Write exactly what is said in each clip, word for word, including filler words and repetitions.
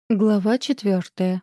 Глава четвертая.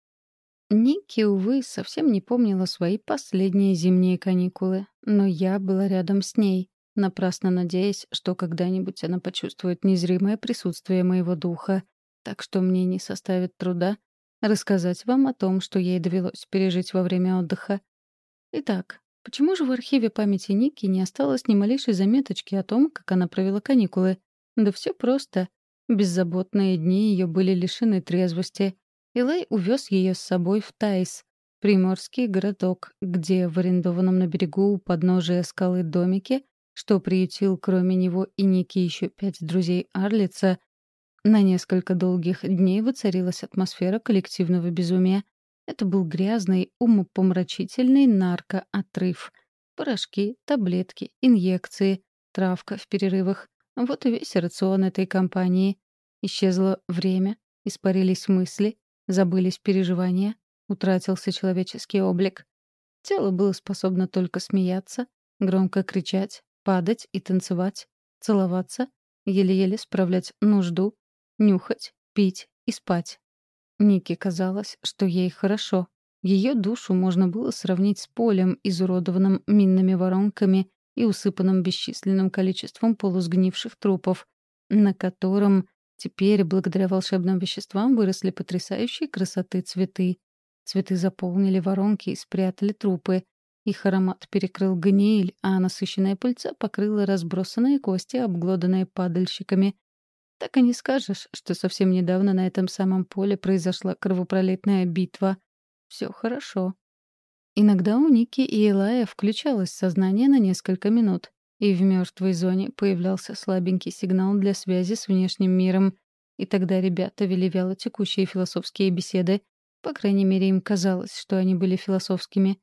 Ники, увы, совсем не помнила свои последние зимние каникулы, но я была рядом с ней, напрасно надеясь, что когда-нибудь она почувствует незримое присутствие моего духа, так что мне не составит труда рассказать вам о том, что ей довелось пережить во время отдыха. Итак, почему же в архиве памяти Ники не осталось ни малейшей заметочки о том, как она провела каникулы? Да все просто. Беззаботные дни ее были лишены трезвости. Илай увез ее с собой в Таис, приморский городок, где в арендованном на берегу у подножия скалы домике, что приютил кроме него и Ники еще пять друзей Арлица, на несколько долгих дней воцарилась атмосфера коллективного безумия. Это был грязный, умопомрачительный наркоотрыв. Порошки, таблетки, инъекции, травка в перерывах. Вот и весь рацион этой компании. Исчезло время, испарились мысли, забылись переживания, утратился человеческий облик. Тело было способно только смеяться, громко кричать, падать и танцевать, целоваться, еле-еле справлять нужду, нюхать, пить и спать. Нике казалось, что ей хорошо. Ее душу можно было сравнить с полем, изуродованным минными воронками и усыпанным бесчисленным количеством полусгнивших трупов, на котором теперь, благодаря волшебным веществам, выросли потрясающей красоты цветы. Цветы заполнили воронки и спрятали трупы. Их аромат перекрыл гниль, а насыщенная пыльца покрыла разбросанные кости, обглоданные падальщиками. Так и не скажешь, что совсем недавно на этом самом поле произошла кровопролитная битва. Все хорошо. Иногда у Ники и Элая включалось сознание на несколько минут, и в мертвой зоне появлялся слабенький сигнал для связи с внешним миром. И тогда ребята вели вяло текущие философские беседы. По крайней мере, им казалось, что они были философскими.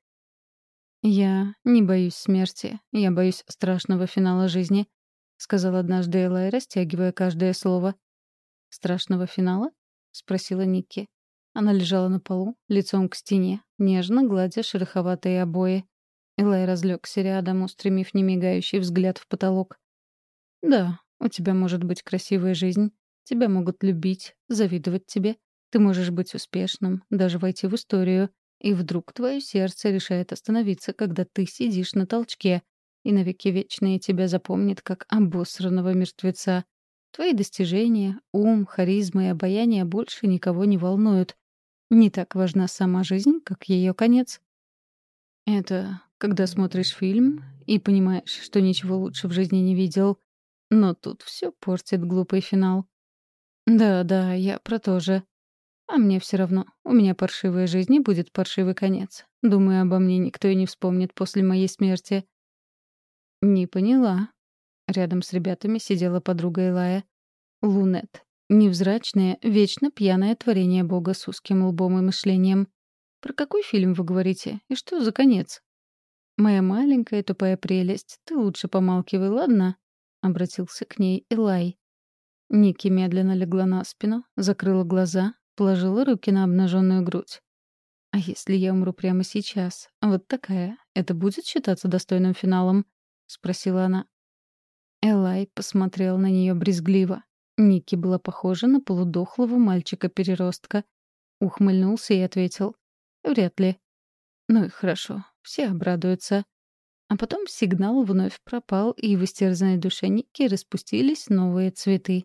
«Я не боюсь смерти, я боюсь страшного финала жизни», — сказал однажды Элай, растягивая каждое слово. «Страшного финала?» — спросила Никки. Она лежала на полу, лицом к стене, нежно гладя шероховатые обои. Элай разлегся рядом, устремив немигающий взгляд в потолок. «Да, у тебя может быть красивая жизнь. Тебя могут любить, завидовать тебе. Ты можешь быть успешным, даже войти в историю. И вдруг твое сердце решает остановиться, когда ты сидишь на толчке, и навеки вечные тебя запомнит как обосранного мертвеца. Твои достижения, ум, харизма и обаяние больше никого не волнуют. Не так важна сама жизнь, как ее конец. Это когда смотришь фильм и понимаешь, что ничего лучше в жизни не видел. Но тут все портит глупый финал. Да-да, я про то же. А мне все равно. У меня паршивая жизнь и будет паршивый конец. Думаю, обо мне никто и не вспомнит после моей смерти. Не поняла. Рядом с ребятами сидела подруга Элая. Лунет. Невзрачное, вечно пьяное творение бога с узким лбом и мышлением. Про какой фильм вы говорите? И что за конец? «Моя маленькая тупая прелесть, ты лучше помалкивай, ладно?» — обратился к ней Элай. Ники медленно легла на спину, закрыла глаза, положила руки на обнаженную грудь. «А если я умру прямо сейчас? Вот такая. Это будет считаться достойным финалом?» — спросила она. Элай посмотрел на нее брезгливо. Ники была похожа на полудохлого мальчика-переростка. Ухмыльнулся и ответил. «Вряд ли». «Ну и хорошо, все обрадуются». А потом сигнал вновь пропал, и в истерзанной душе Ники распустились новые цветы.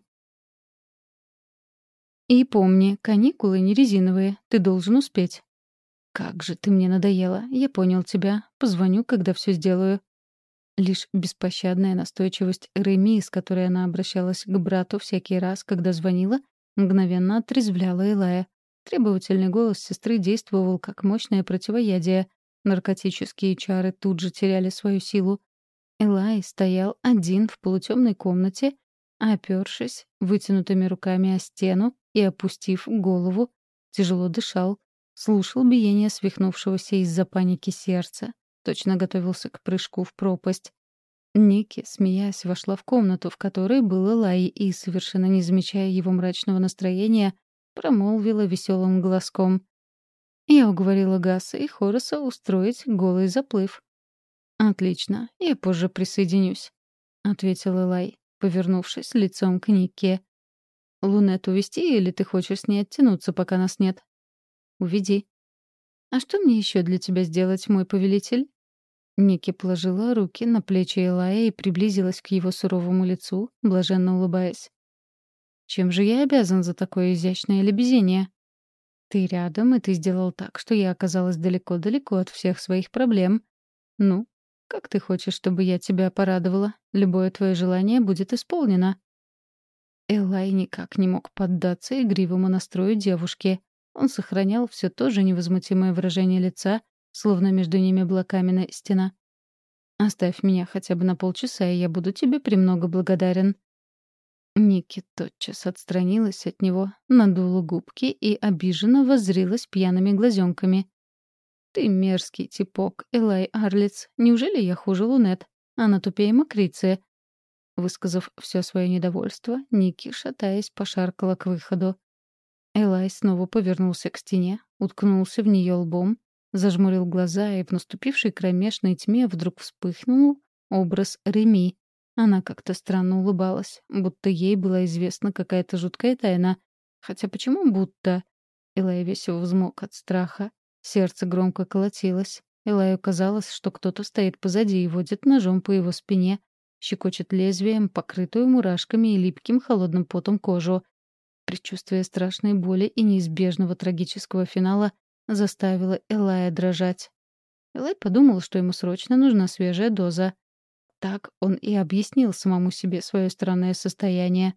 «И помни, каникулы не резиновые, ты должен успеть». «Как же ты мне надоела, я понял тебя. Позвоню, когда все сделаю». Лишь беспощадная настойчивость Реми, с которой она обращалась к брату всякий раз, когда звонила, мгновенно отрезвляла Элая. Требовательный голос сестры действовал как мощное противоядие. Наркотические чары тут же теряли свою силу. Элай стоял один в полутемной комнате, опёршись вытянутыми руками о стену и опустив голову, тяжело дышал, слушал биение свихнувшегося из-за паники сердца, точно готовился к прыжку в пропасть. Ники, смеясь, вошла в комнату, в которой был Элай, и, совершенно не замечая его мрачного настроения, промолвила веселым голоском. «Я уговорила Гаса и Хораса устроить голый заплыв». «Отлично, я позже присоединюсь», — ответил Элай, повернувшись лицом к Нике. Лунет увести или ты хочешь с ней оттянуться, пока нас нет? Уведи. А что мне еще для тебя сделать, мой повелитель? Ники положила руки на плечи Элая и приблизилась к его суровому лицу, блаженно улыбаясь. «Чем же я обязан за такое изящное лебезение?» «Ты рядом, и ты сделал так, что я оказалась далеко-далеко от всех своих проблем. Ну, как ты хочешь, чтобы я тебя порадовала? Любое твое желание будет исполнено». Элай никак не мог поддаться игривому настрою девушки. Он сохранял все то же невозмутимое выражение лица, словно между ними была каменная стена. «Оставь меня хотя бы на полчаса, и я буду тебе премного благодарен». Ники тотчас отстранилась от него, надула губки и обиженно воззрилась пьяными глазенками. «Ты мерзкий типок, Элай Арлиц. Неужели я хуже Лунет? Она тупее Макриция». Высказав все свое недовольство, Ники, шатаясь, пошаркала к выходу. Элай снова повернулся к стене, уткнулся в нее лбом, зажмурил глаза, и в наступившей кромешной тьме вдруг вспыхнул образ Реми. Она как-то странно улыбалась, будто ей была известна какая-то жуткая тайна. Хотя почему будто? Элай весь взмок от страха. Сердце громко колотилось. Элаю казалось, что кто-то стоит позади и водит ножом по его спине, щекочет лезвием, покрытую мурашками и липким холодным потом кожу. Предчувствие страшной боли и неизбежного трагического финала заставило Элая дрожать. Элай подумал, что ему срочно нужна свежая доза. Так он и объяснил самому себе свое странное состояние.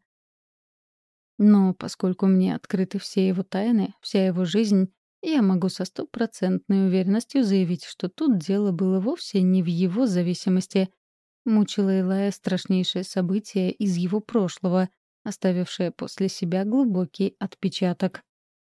Но поскольку мне открыты все его тайны, вся его жизнь, я могу со стопроцентной уверенностью заявить, что тут дело было вовсе не в его зависимости. Мучило Элая страшнейшее событие из его прошлого, оставившее после себя глубокий отпечаток.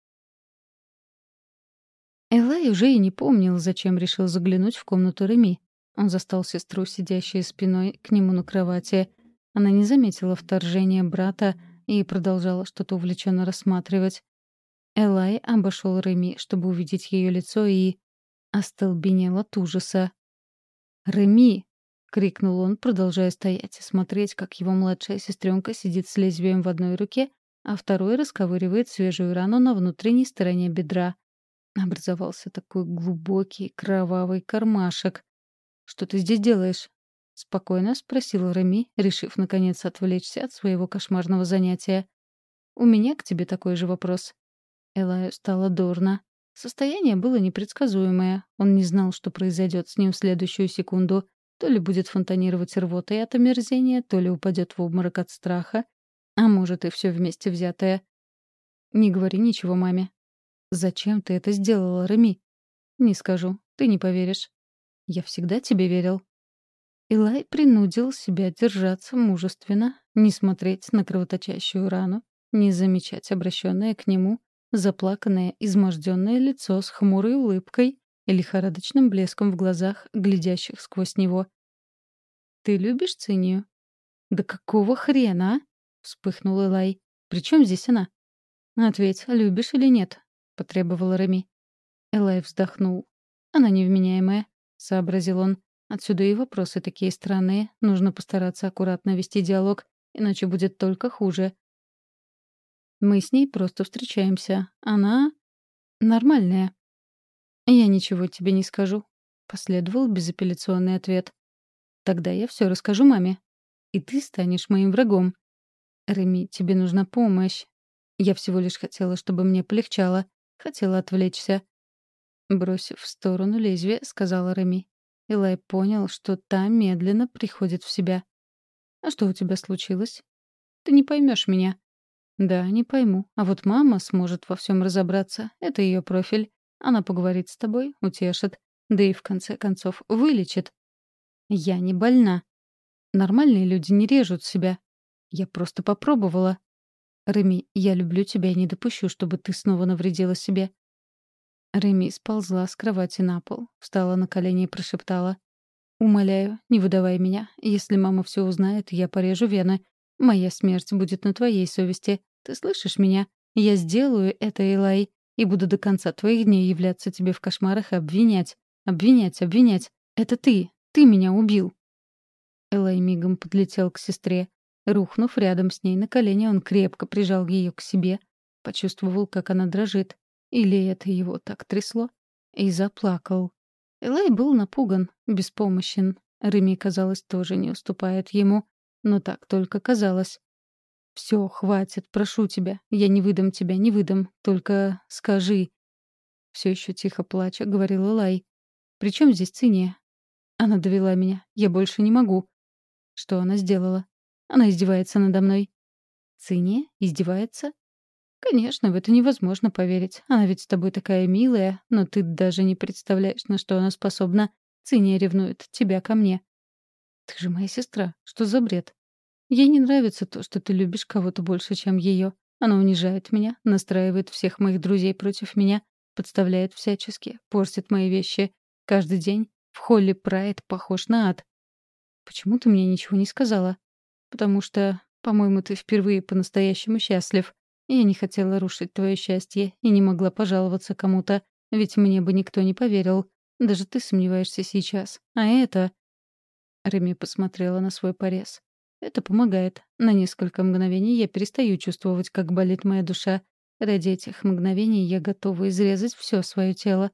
Элай уже и не помнил, зачем решил заглянуть в комнату Реми. Он застал сестру, сидящей спиной к нему на кровати. Она не заметила вторжения брата и продолжала что-то увлеченно рассматривать. Элай обошел Реми, чтобы увидеть ее лицо, и остолбенел от ужаса. «Реми!» — крикнул он, продолжая стоять и смотреть, как его младшая сестренка сидит с лезвием в одной руке, а второй расковыривает свежую рану на внутренней стороне бедра. Образовался такой глубокий кровавый кармашек. «Что ты здесь делаешь?» — спокойно спросил Реми, решив, наконец, отвлечься от своего кошмарного занятия. «У меня к тебе такой же вопрос». Элаю стало дурно. Состояние было непредсказуемое. Он не знал, что произойдет с ним в следующую секунду. То ли будет фонтанировать рвотой от омерзения, то ли упадет в обморок от страха, а может и все вместе взятое. «Не говори ничего маме». «Зачем ты это сделала, Реми?» «Не скажу. Ты не поверишь». «Я всегда тебе верил». Элай принудил себя держаться мужественно, не смотреть на кровоточащую рану, не замечать обращенное к нему заплаканное, изможденное лицо с хмурой улыбкой и лихорадочным блеском в глазах, глядящих сквозь него. «Ты любишь Цинию?» «Да какого хрена, а?» — вспыхнул Элай. «При чем здесь она?» «Ответь, любишь или нет?» — потребовала Реми. Элай вздохнул. «Она невменяемая», — сообразил он. «Отсюда и вопросы такие странные. Нужно постараться аккуратно вести диалог, иначе будет только хуже. Мы с ней просто встречаемся. Она нормальная». «Я ничего тебе не скажу», — последовал безапелляционный ответ. «Тогда я все расскажу маме. И ты станешь моим врагом. Реми, тебе нужна помощь. Я всего лишь хотела, чтобы мне полегчало. Хотела отвлечься». Бросив в сторону лезвие, сказала Реми. Элай понял, что та медленно приходит в себя. «А что у тебя случилось?» «Ты не поймешь меня». «Да, не пойму. А вот мама сможет во всем разобраться. Это ее профиль. Она поговорит с тобой, утешит. Да и в конце концов вылечит». «Я не больна. Нормальные люди не режут себя. Я просто попробовала. Реми, я люблю тебя и не допущу, чтобы ты снова навредила себе». Реми сползла с кровати на пол, встала на колени и прошептала. «Умоляю, не выдавай меня. Если мама все узнает, я порежу вены. Моя смерть будет на твоей совести. Ты слышишь меня? Я сделаю это, Элай, и буду до конца твоих дней являться тебе в кошмарах и обвинять. Обвинять, обвинять. Это ты. Ты меня убил». Элай мигом подлетел к сестре. Рухнув рядом с ней на колени, он крепко прижал ее к себе, почувствовал, как она дрожит. Или это его так трясло? И заплакал. Элай был напуган, беспомощен. Реми, казалось, тоже не уступает ему. Но так только казалось. «Все, хватит, прошу тебя. Я не выдам тебя, не выдам. Только скажи». Все еще тихо плача, говорил Элай. «При чем здесь Циния?» Она довела меня. Я больше не могу. Что она сделала? Она издевается надо мной. Циния? Издевается? Конечно, в это невозможно поверить. Она ведь с тобой такая милая, но ты даже не представляешь, на что она способна. Циния ревнует тебя ко мне. Ты же моя сестра. Что за бред? Ей не нравится то, что ты любишь кого-то больше, чем ее. Она унижает меня, настраивает всех моих друзей против меня, подставляет всячески, портит мои вещи. Каждый день в холле Прайд похож на ад. Почему ты мне ничего не сказала? Потому что, по-моему, ты впервые по-настоящему счастлив. Я не хотела рушить твое счастье и не могла пожаловаться кому-то, ведь мне бы никто не поверил. Даже ты сомневаешься сейчас. А это... Реми посмотрела на свой порез. Это помогает. На несколько мгновений я перестаю чувствовать, как болит моя душа. Ради этих мгновений я готова изрезать все свое тело.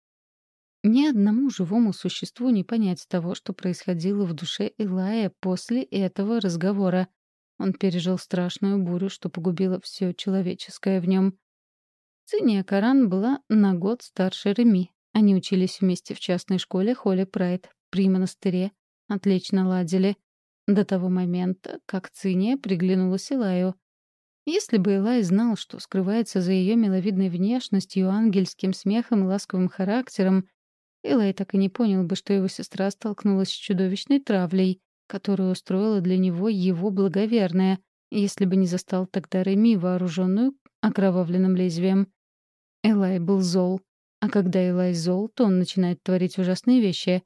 Ни одному живому существу не понять того, что происходило в душе Илая после этого разговора. Он пережил страшную бурю, что погубило все человеческое в нем. Циния Каран была на год старше Реми. Они учились вместе в частной школе Холли Прайд при монастыре. Отлично ладили. До того момента, как Циния приглянулась Илаю. Если бы Илай знал, что скрывается за ее миловидной внешностью, ангельским смехом и ласковым характером, Илай так и не понял бы, что его сестра столкнулась с чудовищной травлей, которую устроила для него его благоверная, если бы не застал тогда Реми, вооруженную окровавленным лезвием. Элай был зол. А когда Элай зол, то он начинает творить ужасные вещи.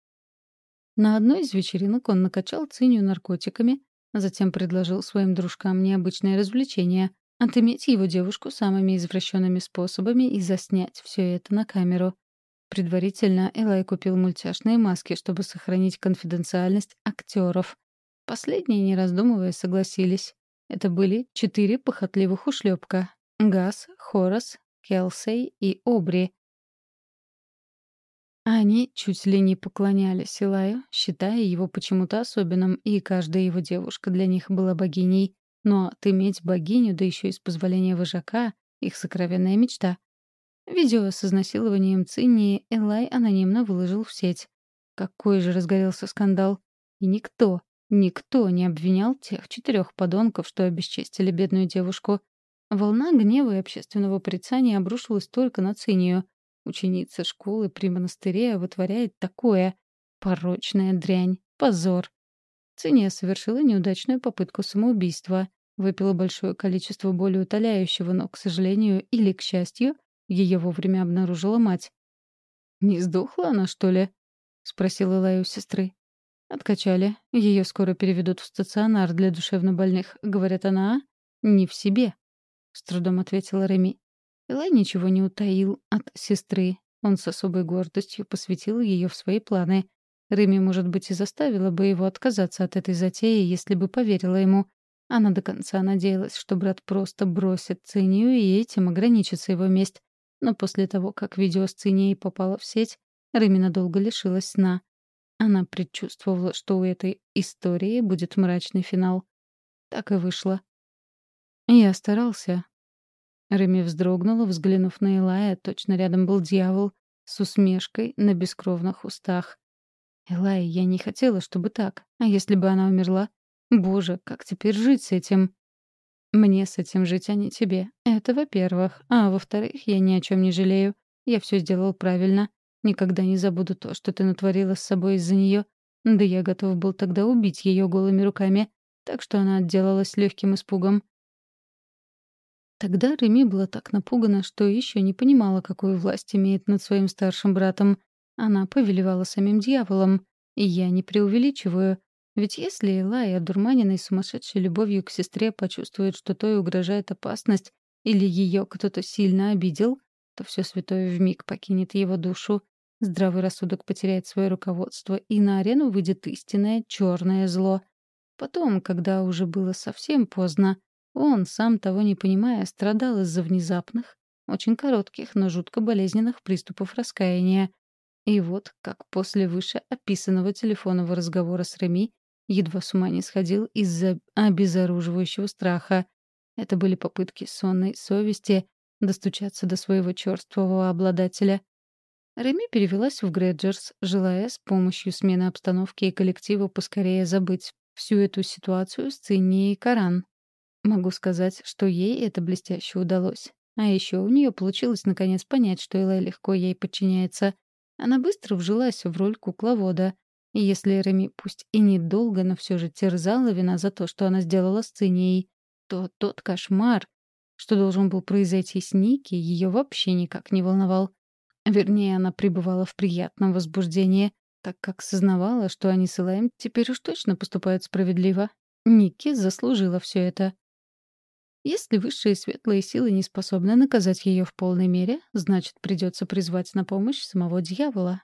На одной из вечеринок он накачал Цинию наркотиками, а затем предложил своим дружкам необычное развлечение — отыметь его девушку самыми извращенными способами и заснять все это на камеру. Предварительно Элай купил мультяшные маски, чтобы сохранить конфиденциальность актеров. Последние, не раздумывая, согласились. Это были четыре похотливых ушлепка: Газ, Хорас, Келсей и Обри. Они чуть ли не поклонялись Илаю, считая его почему-то особенным, и каждая его девушка для них была богиней. Но отыметь богиню, да еще и с позволения вожака — их сокровенная мечта. Видео с изнасилованием Цинни Элай анонимно выложил в сеть. Какой же разгорелся скандал. И никто, никто не обвинял тех четырех подонков, что обесчестили бедную девушку. Волна гнева и общественного порицания обрушилась только на Цинию. Ученица школы при монастыре вытворяет такое. Порочная дрянь. Позор. Циния совершила неудачную попытку самоубийства. Выпила большое количество болеутоляющего, но, к сожалению или к счастью, ее вовремя обнаружила мать. «Не сдохла она, что ли?» — спросила Элай у сестры. «Откачали. Ее скоро переведут в стационар для душевнобольных. Говорят, она не в себе», — с трудом ответила Реми. Элай ничего не утаил от сестры. Он с особой гордостью посвятил ее в свои планы. Реми, может быть, и заставила бы его отказаться от этой затеи, если бы поверила ему. Она до конца надеялась, что брат просто бросит Цинию, и этим ограничится его месть. Но после того, как видео с Цинией попало в сеть, Реми надолго лишилась сна. Она предчувствовала, что у этой истории будет мрачный финал. Так и вышло. «Я старался». Реми вздрогнула, взглянув на Элая, точно рядом был дьявол, с усмешкой на бескровных устах. «Элай, я не хотела, чтобы так. А если бы она умерла? Боже, как теперь жить с этим?» «Мне с этим жить, а не тебе. Это во-первых. А во-вторых, я ни о чем не жалею. Я все сделал правильно. Никогда не забуду то, что ты натворила с собой из-за нее. Да я готов был тогда убить ее голыми руками. Так что она отделалась легким испугом». Тогда Реми была так напугана, что еще не понимала, какую власть имеет над своим старшим братом. Она повелевала самим дьяволом. И я не преувеличиваю. Ведь если Элай, одурманенный сумасшедшей любовью к сестре, почувствует, что той угрожает опасность или ее кто-то сильно обидел, то все святое вмиг покинет его душу. Здравый рассудок потеряет свое руководство, и на арену выйдет истинное черное зло. Потом, когда уже было совсем поздно, он, сам того не понимая, страдал из-за внезапных, очень коротких, но жутко болезненных приступов раскаяния. И вот, как после вышеописанного телефонного разговора с Реми, едва с ума не сходил из-за обезоруживающего страха. Это были попытки сонной совести достучаться до своего черствого обладателя. Реми перевелась в Грэджерс, желая с помощью смены обстановки и коллектива поскорее забыть всю эту ситуацию с Цинни и Коран. Могу сказать, что ей это блестяще удалось. А еще у нее получилось наконец понять, что Элай легко ей подчиняется. Она быстро вжилась в роль кукловода. И если Реми пусть и недолго, но все же терзала вина за то, что она сделала с Цинией, то тот кошмар, что должен был произойти с Ники, ее вообще никак не волновал. Вернее, она пребывала в приятном возбуждении, так как сознавала, что они с Элаем теперь уж точно поступают справедливо. Ники заслужила все это. Если высшие светлые силы не способны наказать ее в полной мере, значит, придется призвать на помощь самого дьявола.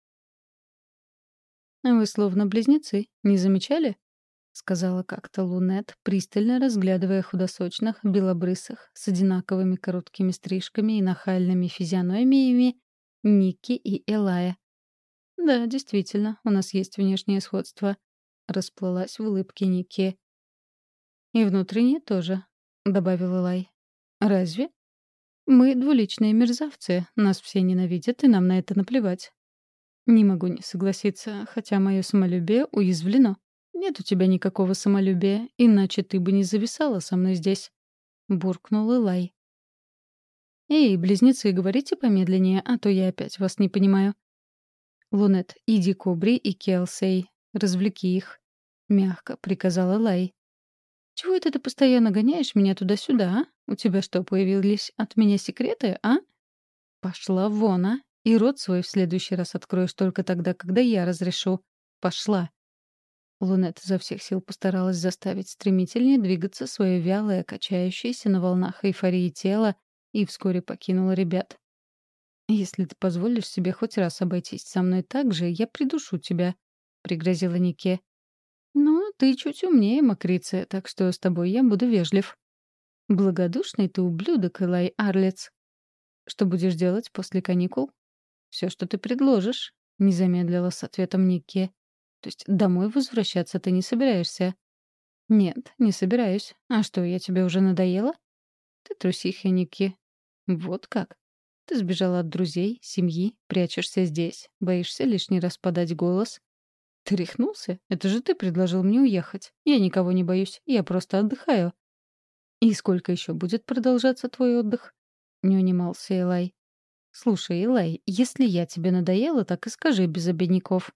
«Вы словно близнецы, не замечали?» — сказала как-то Лунет, пристально разглядывая худосочных, белобрысых, с одинаковыми короткими стрижками и нахальными физиономиями Ники и Элая. «Да, действительно, у нас есть внешнее сходство», — расплылась в улыбке Ники. «И внутреннее тоже», — добавил Элай. «Разве? Мы двуличные мерзавцы, нас все ненавидят, и нам на это наплевать». «Не могу не согласиться, хотя мое самолюбие уязвлено. Нет у тебя никакого самолюбия, иначе ты бы не зависала со мной здесь», — буркнул Элай. «Эй, близнецы, говорите помедленнее, а то я опять вас не понимаю». «Лунет, иди к Обри и Келсей, развлеки их», — мягко приказала Элай. «Чего это ты постоянно гоняешь меня туда-сюда, а? У тебя что, появились от меня секреты, а?» «Пошла вон, а! И рот свой в следующий раз откроешь только тогда, когда я разрешу. Пошла!» Лунет изо всех сил постаралась заставить стремительнее двигаться свое вялое, качающееся на волнах эйфории тело, и вскоре покинула ребят. «Если ты позволишь себе хоть раз обойтись со мной так же, я придушу тебя», — пригрозила Нике. «Ну, ты чуть умнее, Макриция, так что с тобой я буду вежлив». «Благодушный ты ублюдок, Элай Арлец. Что будешь делать после каникул?» «Все, что ты предложишь», — не замедлила с ответом Никки. «То есть домой возвращаться ты не собираешься?» «Нет, не собираюсь. А что, я тебе уже надоела?» «Ты трусиха, Никки». «Вот как? Ты сбежала от друзей, семьи, прячешься здесь, боишься лишний раз подать голос?» «Ты рехнулся? Это же ты предложил мне уехать. Я никого не боюсь, я просто отдыхаю». «И сколько еще будет продолжаться твой отдых?» — не унимался Элай. «Слушай, Элай, если я тебе надоела, так и скажи без обиняков».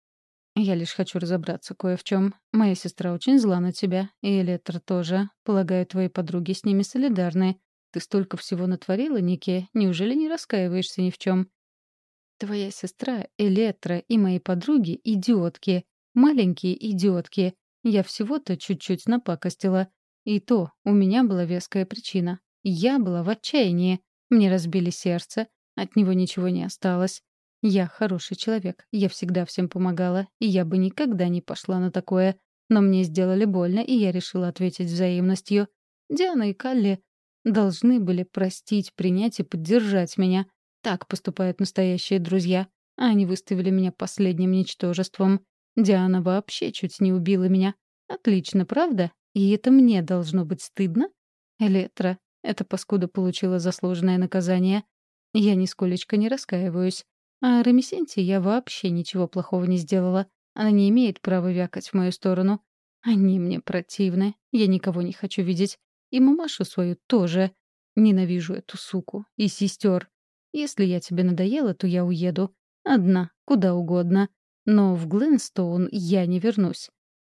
«Я лишь хочу разобраться кое в чем. Моя сестра очень зла на тебя, и Электра тоже. Полагаю, твои подруги с ними солидарны. Ты столько всего натворила, Нике, неужели не раскаиваешься ни в чем?» «Твоя сестра, Электра и мои подруги — идиотки. Маленькие идиотки. Я всего-то чуть-чуть напакостила. И то у меня была веская причина. Я была в отчаянии. Мне разбили сердце, от него ничего не осталось. Я хороший человек, я всегда всем помогала, и я бы никогда не пошла на такое. Но мне сделали больно, и я решила ответить взаимностью. Диана и Калли должны были простить, принять и поддержать меня. Так поступают настоящие друзья. А они выставили меня последним ничтожеством. Диана вообще чуть не убила меня. Отлично, правда? И это мне должно быть стыдно? Электра, эта паскуда получила заслуженное наказание. Я нисколечко не раскаиваюсь. А Ремесенте я вообще ничего плохого не сделала. Она не имеет права вякать в мою сторону. Они мне противны. Я никого не хочу видеть. И мамашу свою тоже. Ненавижу эту суку. И сестер. Если я тебе надоела, то я уеду. Одна, куда угодно. Но в Гленстоун я не вернусь.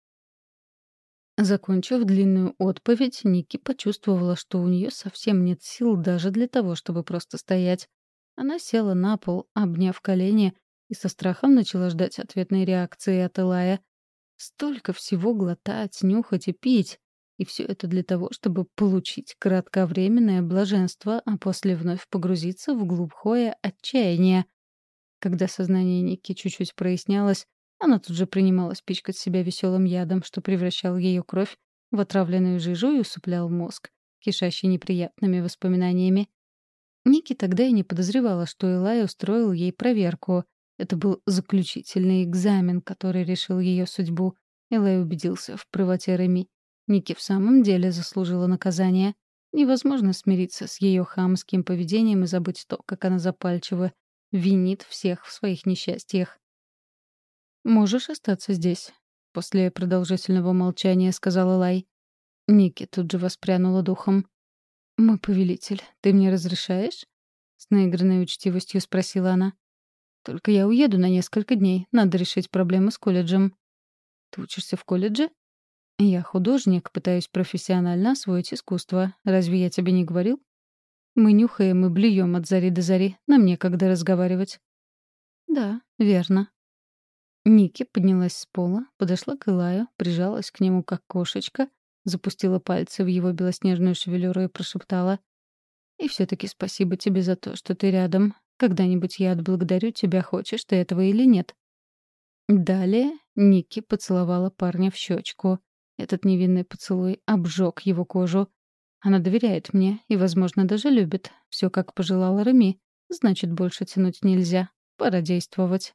Закончив длинную отповедь, Ники почувствовала, что у нее совсем нет сил даже для того, чтобы просто стоять. Она села на пол, обняв колени, и со страхом начала ждать ответной реакции от Элая. Столько всего глотать, нюхать и пить. И все это для того, чтобы получить кратковременное блаженство, а после вновь погрузиться в глубокое отчаяние. Когда сознание Ники чуть-чуть прояснялось, Она тут же принималась пичкать себя веселым ядом, что превращал ее кровь в отравленную жижу и усыплял мозг, кишащий неприятными воспоминаниями. Ники тогда и не подозревала, что Элай устроил ей проверку. Это был заключительный экзамен, который решил ее судьбу. Элай убедился в правоте Реми. Ники в самом деле заслужила наказание. Невозможно смириться с ее хамским поведением и забыть то, как она запальчиво винит всех в своих несчастьях. «Можешь остаться здесь», — после продолжительного молчания сказала Лай. Ники тут же воспрянула духом. «Мой повелитель, ты мне разрешаешь?» — с наигранной учтивостью спросила она. «Только я уеду на несколько дней. Надо решить проблемы с колледжем». «Ты учишься в колледже?» «Я художник, пытаюсь профессионально освоить искусство. Разве я тебе не говорил?» «Мы нюхаем и блюем от зари до зари. Нам некогда разговаривать». «Да, верно». Ники поднялась с пола, подошла к Илаю, прижалась к нему как кошечка, запустила пальцы в его белоснежную шевелюру и прошептала: «И все-таки спасибо тебе за то, что ты рядом. Когда-нибудь я отблагодарю тебя, хочешь ты этого или нет». Далее Ники поцеловала парня в щечку. Этот невинный поцелуй обжег его кожу. Она доверяет мне и, возможно, даже любит. Все как пожелала Реми. Значит, больше тянуть нельзя. Пора действовать.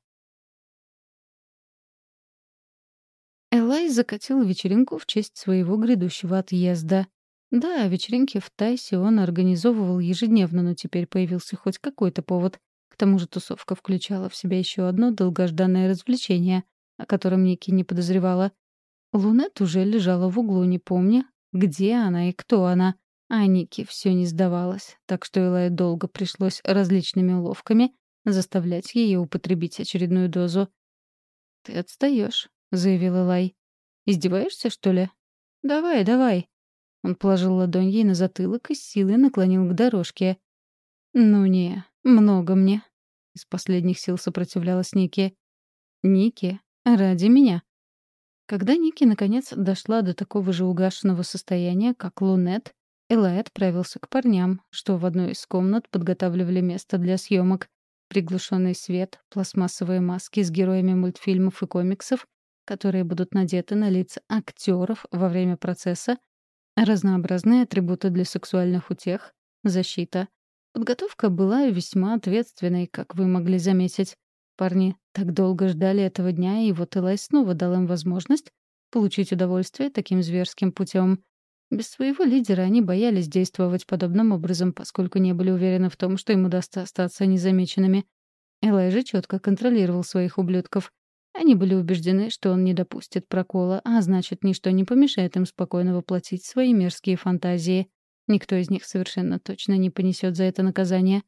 Элай закатил вечеринку в честь своего грядущего отъезда. Да, вечеринки в Тайсе он организовывал ежедневно, но теперь появился хоть какой-то повод. К тому же тусовка включала в себя еще одно долгожданное развлечение, о котором Ники не подозревала. Лунет уже лежала в углу, не помня, где она и кто она. А Ники все не сдавалась, так что Элай долго пришлось различными уловками заставлять ее употребить очередную дозу. «Ты отстаешь», — заявил Элай. «Издеваешься, что ли?» «Давай, давай». Он положил ладонь ей на затылок и с силой наклонил к дорожке. «Ну не, много мне». Из последних сил сопротивлялась Ники. «Ники, ради меня». Когда Ники наконец дошла до такого же угашенного состояния, как Лунет, Элай отправился к парням, что в одной из комнат подготавливали место для съемок. Приглушенный свет, пластмассовые маски с героями мультфильмов и комиксов, которые будут надеты на лица актеров во время процесса, разнообразные атрибуты для сексуальных утех, защита. Подготовка была весьма ответственной, как вы могли заметить. Парни так долго ждали этого дня, и вот Элай снова дал им возможность получить удовольствие таким зверским путем. Без своего лидера они боялись действовать подобным образом, поскольку не были уверены в том, что им удастся остаться незамеченными. Элай же четко контролировал своих ублюдков. Они были убеждены, что он не допустит прокола, а значит, ничто не помешает им спокойно воплотить свои мерзкие фантазии. Никто из них совершенно точно не понесет за это наказание.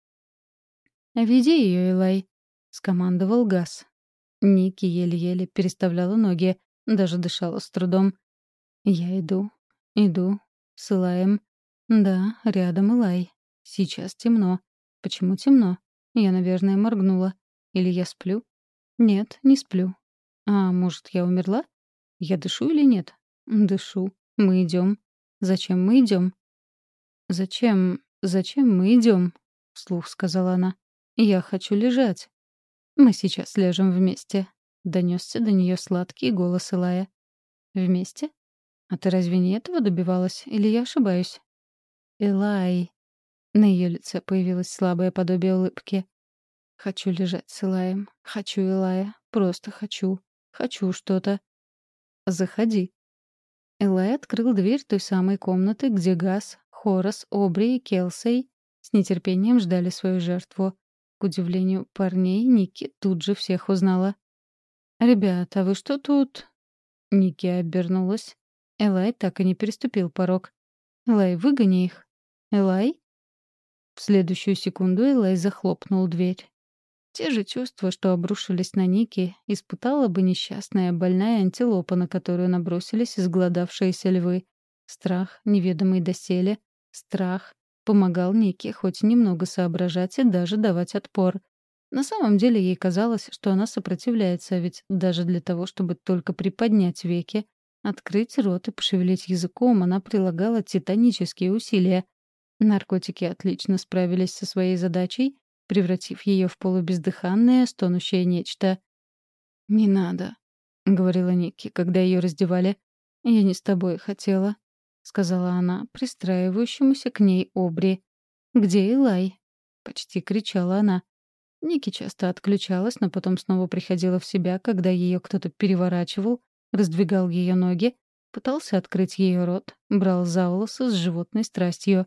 «Веди ее, Элай», — скомандовал Газ. Ники еле-еле переставляла ноги, даже дышала с трудом. «Я иду, иду, с Илаем. Да, рядом Илай. Сейчас темно. Почему темно? Я, наверное, моргнула. Или я сплю? Нет, не сплю. А может, я умерла? Я дышу или нет? Дышу. Мы идем. Зачем мы идем? Зачем... Зачем мы идем? Вслух сказала она. Я хочу лежать. Мы сейчас лежим вместе. Донесся до нее сладкий голос Илая. Вместе? А ты разве не этого добивалась? Или я ошибаюсь? Элай. На ее лице появилось слабое подобие улыбки. Хочу лежать с Илаем. Хочу Илая. Просто хочу. Хочу что-то. Заходи. Элай открыл дверь той самой комнаты, где Газ, Хорас, Обри и Келсей с нетерпением ждали свою жертву. К удивлению парней, Ники тут же всех узнала. «Ребята, вы что тут?» Ники обернулась. Элай так и не переступил порог. «Элай, выгони их». «Элай?» В следующую секунду Элай захлопнул дверь. Те же чувства, что обрушились на Ники, испытала бы несчастная больная антилопа, на которую набросились изголодавшиеся львы. Страх, неведомый доселе, страх помогал Нике хоть немного соображать и даже давать отпор. На самом деле ей казалось, что она сопротивляется, ведь даже для того, чтобы только приподнять веки, открыть рот и пошевелить языком, она прилагала титанические усилия. Наркотики отлично справились со своей задачей, превратив ее в полубездыханное, стонущее нечто. «Не надо», — говорила Никки, когда ее раздевали. «Я не с тобой хотела», — сказала она пристраивающемуся к ней Обри. «Где Илай?» — почти кричала она. Ники часто отключалась, но потом снова приходила в себя, когда ее кто-то переворачивал, раздвигал ее ноги, пытался открыть ее рот, брал за волосы с животной страстью.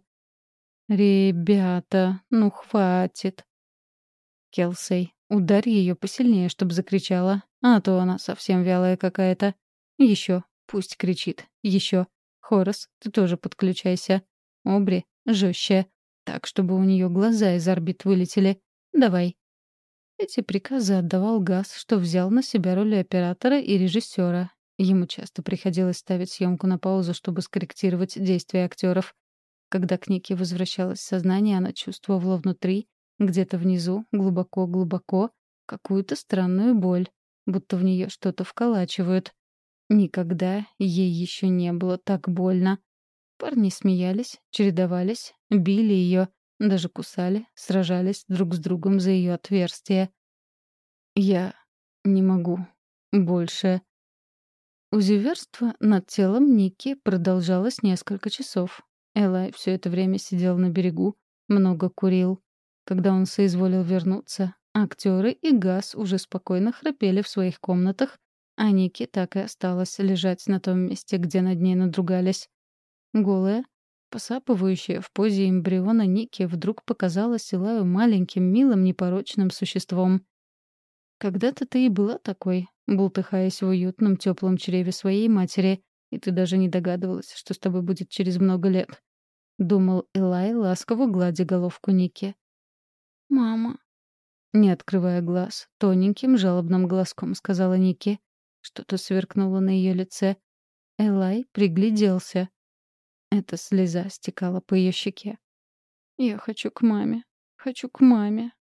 «Ребята, ну хватит!» «Келсей, ударь ее посильнее, чтобы закричала, а то она совсем вялая какая-то. Еще, пусть кричит, еще. Хорас, ты тоже подключайся. Обри, жестче, так, чтобы у нее глаза из орбит вылетели. Давай». Эти приказы отдавал Газ, что взял на себя роль оператора и режиссера. Ему часто приходилось ставить съемку на паузу, чтобы скорректировать действия актеров. Когда к Нике возвращалось сознание, она чувствовала внутри, где-то внизу, глубоко-глубоко, какую-то странную боль, будто в нее что-то вколачивают. Никогда ей еще не было так больно. Парни смеялись, чередовались, били ее, даже кусали, сражались друг с другом за ее отверстие. Я не могу больше. Узиверство над телом Ники продолжалось несколько часов. Элай все это время сидел на берегу, много курил. Когда он соизволил вернуться, актеры и Газ уже спокойно храпели в своих комнатах, а Ники так и осталась лежать на том месте, где над ней надругались. Голая, посапывающая в позе эмбриона Ники вдруг показалась Илаю маленьким, милым, непорочным существом. Когда-то ты и была такой, бултыхаясь в уютном теплом чреве своей матери, и ты даже не догадывалась, что с тобой будет через много лет. Думал Элай, ласково гладя головку Ники. «Мама», не открывая глаз, тоненьким жалобным голоском сказала Ники. Что-то сверкнуло на ее лице. Элай пригляделся. Эта слеза стекала по ее щеке. «Я хочу к маме. Хочу к маме»,